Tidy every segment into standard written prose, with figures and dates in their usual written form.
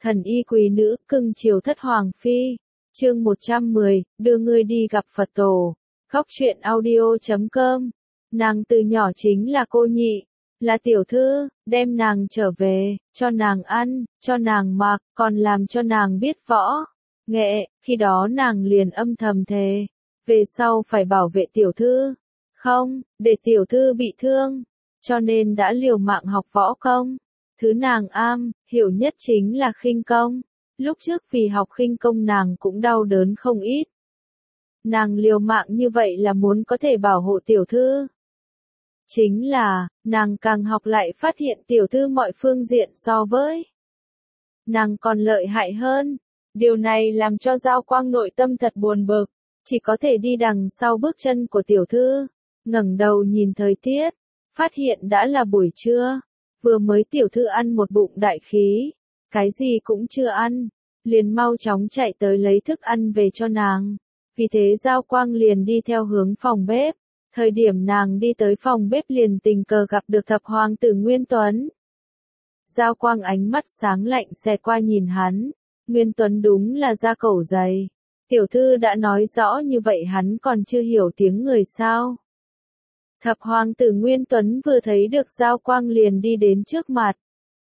Thần y quý nữ, cưng chiều thất hoàng phi. Chương 110, đưa ngươi đi gặp Phật tổ. Khóc chuyện audio.com. Nàng từ nhỏ chính là cô nhị, là tiểu thư, đem nàng trở về, cho nàng ăn, cho nàng mặc, còn làm cho nàng biết võ, nghệ, khi đó nàng liền âm thầm thề, về sau phải bảo vệ tiểu thư, không, để tiểu thư bị thương, cho nên đã liều mạng học võ công. Thứ nàng hiểu nhất chính là khinh công, lúc trước vì học khinh công nàng cũng đau đớn không ít. Nàng liều mạng như vậy là muốn có thể bảo hộ tiểu thư. Chính là, nàng càng học lại phát hiện tiểu thư mọi phương diện so với nàng còn lợi hại hơn. Điều này làm cho Giao Quang nội tâm thật buồn bực, chỉ có thể đi đằng sau bước chân của tiểu thư, ngẩng đầu nhìn thời tiết, phát hiện đã là buổi trưa, vừa mới tiểu thư ăn một bụng đại khí, cái gì cũng chưa ăn, liền mau chóng chạy tới lấy thức ăn về cho nàng. Vì thế Giao Quang liền đi theo hướng phòng bếp. Thời điểm nàng đi tới phòng bếp liền tình cờ gặp được thập hoàng tử Nguyên Tuấn. Giao Quang ánh mắt sáng lạnh xẹt qua nhìn hắn, Nguyên Tuấn đúng là da cẩu dày. Tiểu thư đã nói rõ như vậy hắn còn chưa hiểu tiếng người sao. Thập hoàng tử Nguyên Tuấn vừa thấy được Giao Quang liền đi đến trước mặt.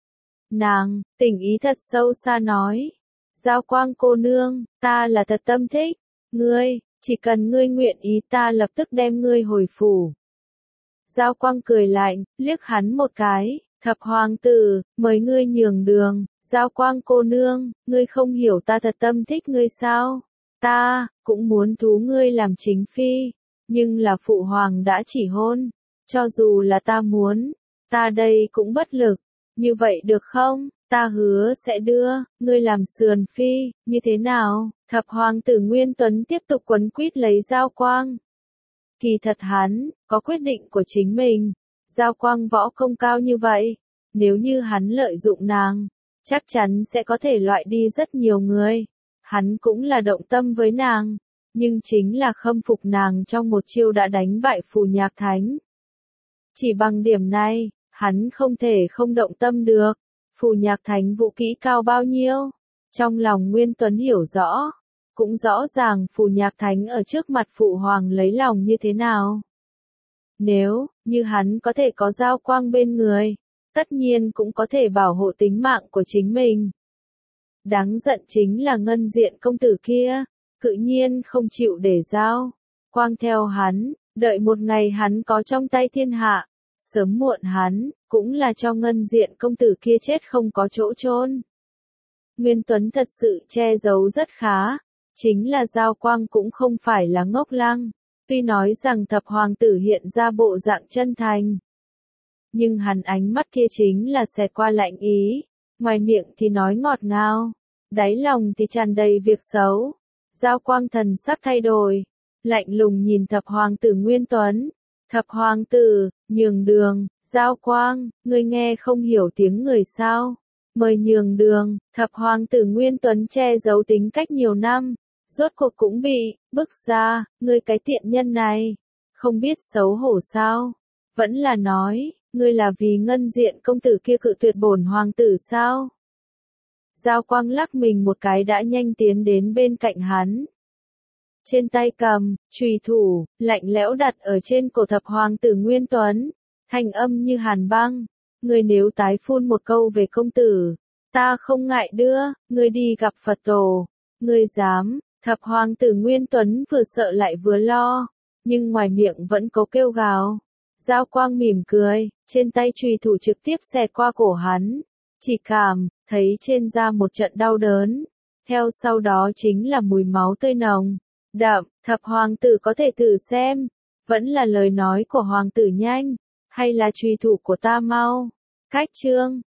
Nàng, tình ý thật sâu xa nói. Giao Quang cô nương, ta là thật tâm thích, ngươi. Chỉ cần ngươi nguyện ý ta lập tức đem ngươi hồi phủ. Giao Quang cười lạnh, liếc hắn một cái, thập hoàng tử, mời ngươi nhường đường. Giao Quang cô nương, ngươi không hiểu ta thật tâm thích ngươi sao? Ta, cũng muốn thú ngươi làm chính phi, nhưng là phụ hoàng đã chỉ hôn. Cho dù là ta muốn, ta đây cũng bất lực. Như vậy được không? Ta hứa sẽ đưa ngươi làm sườn phi, như thế nào? Thập hoàng tử Nguyên Tuấn tiếp tục quấn quýt lấy Giao Quang. Kỳ thật hắn, có quyết định của chính mình. Giao Quang võ công cao như vậy, nếu như hắn lợi dụng nàng, chắc chắn sẽ có thể loại đi rất nhiều người. Hắn cũng là động tâm với nàng, nhưng chính là khâm phục nàng trong một chiêu đã đánh bại Phù Nhạc Thánh. Chỉ bằng điểm này, hắn không thể không động tâm được. Phù Nhạc Thánh vũ kỹ cao bao nhiêu? Trong lòng Nguyên Tuấn hiểu rõ, cũng rõ ràng Phù Nhạc Thánh ở trước mặt phụ hoàng lấy lòng như thế nào. Nếu như hắn có thể có Giao Quang bên người, tất nhiên cũng có thể bảo hộ tính mạng của chính mình. Đáng giận chính là Ngân Diện công tử kia, cự nhiên không chịu để Giao Quang theo hắn, đợi một ngày hắn có trong tay thiên hạ. Sớm muộn hắn, cũng là cho Ngân Diện công tử kia chết không có chỗ chôn. Nguyên Tuấn thật sự che giấu rất khá, chính là Giao Quang cũng không phải là ngốc lăng, tuy nói rằng thập hoàng tử hiện ra bộ dạng chân thành. Nhưng hắn ánh mắt kia chính là xẹt qua lạnh ý, ngoài miệng thì nói ngọt ngào, đáy lòng thì tràn đầy việc xấu. Giao Quang thần sắc thay đổi, lạnh lùng nhìn thập hoàng tử Nguyên Tuấn. Thập hoàng tử, nhường đường. Giao Quang, ngươi nghe không hiểu tiếng người sao? Mời nhường đường. Thập hoàng tử Nguyên Tuấn che giấu tính cách nhiều năm, rốt cuộc cũng bị bức ra. Ngươi cái tiện nhân này, không biết xấu hổ sao? Vẫn là nói, ngươi là vì Ngân Diện công tử kia cự tuyệt bổn hoàng tử sao? Giao Quang lắc mình một cái đã nhanh tiến đến bên cạnh hắn. Trên tay cầm chùy thủ, lạnh lẽo đặt ở trên cổ thập hoàng tử Nguyên Tuấn, thanh âm như hàn băng. Ngươi nếu tái phun một câu về công tử, ta không ngại đưa ngươi đi gặp Phật tổ. Ngươi dám? Thập hoàng tử Nguyên Tuấn vừa sợ lại vừa lo, nhưng ngoài miệng vẫn cố kêu gào. Giao Quang mỉm cười, trên tay chùy thủ trực tiếp xẹt qua cổ hắn, chỉ cảm thấy trên da một trận đau đớn, theo sau đó chính là mùi máu tươi nồng đậm. Thập hoàng tử có thể thử xem, vẫn là lời nói của hoàng tử nhanh, hay là chùy thủ của ta mau. Cách chương